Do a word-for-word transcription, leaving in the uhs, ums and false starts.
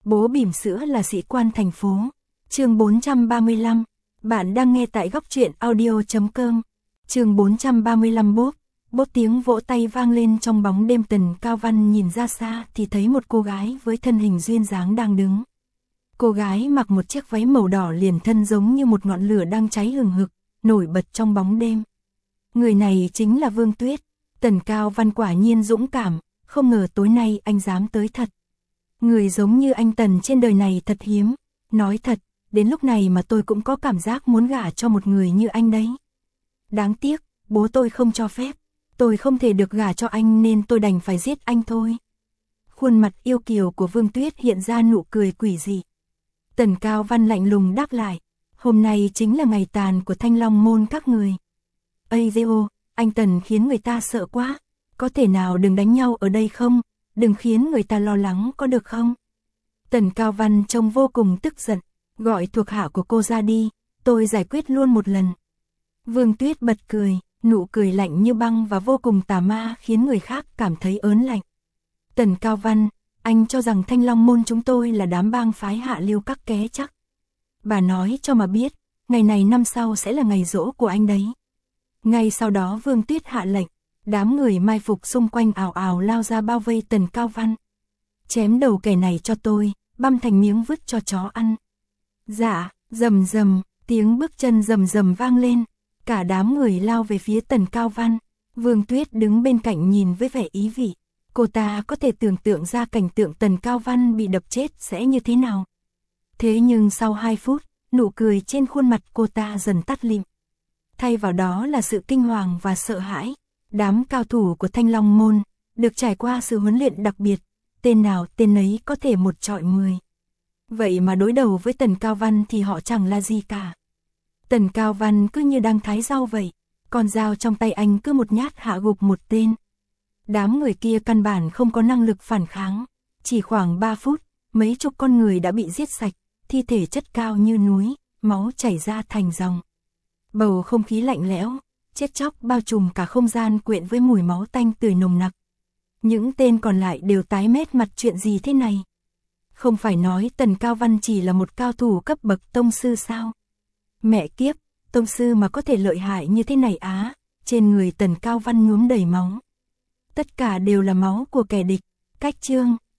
Bố bỉm sữa là sĩ quan thành phố. Chương bốn trăm ba mươi lăm. Bạn đang nghe tại góc truyện audio.com. Chương bốn trăm ba mươi lăm. Bốp. Bốp tiếng vỗ tay vang lên trong bóng đêm. Tần Cao Văn nhìn ra xa thì thấy một cô gái với thân hình duyên dáng đang đứng. Cô gái mặc một chiếc váy màu đỏ liền thân giống như một ngọn lửa đang cháy hừng hực, nổi bật trong bóng đêm. Người này chính là Vương Tuyết. Tần Cao Văn quả nhiên dũng cảm, không ngờ tối nay anh dám tới thật. Người giống như anh Tần trên đời này thật hiếm. Nói thật, đến lúc này mà tôi cũng có cảm giác muốn gả cho một người như anh đấy. Đáng tiếc, bố tôi không cho phép. Tôi không thể được gả cho anh nên tôi đành phải giết anh thôi. Khuôn mặt yêu kiều của Vương Tuyết hiện ra nụ cười quỷ dị. Tần Cao Văn lạnh lùng đáp lại. Hôm nay chính là ngày tàn của Thanh Long môn các người. Ây dê ô, anh Tần khiến người ta sợ quá. Có thể nào đừng đánh nhau ở đây không? Đừng khiến người ta lo lắng có được không? Tần Cao Văn trông vô cùng tức giận. Gọi thuộc hạ của cô ra đi, tôi giải quyết luôn một lần. Vương Tuyết bật cười, nụ cười lạnh như băng và vô cùng tà ma khiến người khác cảm thấy ớn lạnh. Tần Cao Văn, anh cho rằng Thanh Long môn chúng tôi là đám bang phái hạ lưu các ké chắc. Bà nói cho mà biết, ngày này năm sau sẽ là ngày giỗ của anh đấy. Ngay sau đó Vương Tuyết hạ lệnh, đám người mai phục xung quanh ào ào lao ra bao vây Tần Cao Văn. Chém đầu kẻ này cho tôi, băm thành miếng vứt cho chó ăn. Dạ, rầm rầm, tiếng bước chân rầm rầm vang lên, cả đám người lao về phía Tần Cao Văn. Vương Tuyết đứng bên cạnh nhìn với vẻ ý vị. Cô ta có thể tưởng tượng ra cảnh tượng Tần Cao Văn bị đập chết sẽ như thế nào. Thế nhưng sau hai phút, nụ cười trên khuôn mặt cô ta dần tắt lịm. Thay vào đó là sự kinh hoàng và sợ hãi. Đám cao thủ của Thanh Long môn, được trải qua sự huấn luyện đặc biệt, tên nào tên ấy có thể một trọi mười. Vậy mà đối đầu với Tần Cao Văn thì họ chẳng là gì cả. Tần Cao Văn cứ như đang thái rau vậy, con dao trong tay anh cứ một nhát hạ gục một tên. Đám người kia căn bản không có năng lực phản kháng, chỉ khoảng ba phút, mấy chục con người đã bị giết sạch, thi thể chất cao như núi, máu chảy ra thành dòng. Bầu không khí lạnh lẽo, chết chóc bao trùm cả không gian quyện với mùi máu tanh tươi nồng nặc. Những tên còn lại đều tái mét mặt, chuyện gì thế này? Không phải nói Tần Cao Văn chỉ là một cao thủ cấp bậc tông sư sao? Mẹ kiếp, tông sư mà có thể lợi hại như thế này á? Trên người Tần Cao Văn nhuốm đầy máu. Tất cả đều là máu của kẻ địch. Cách chương.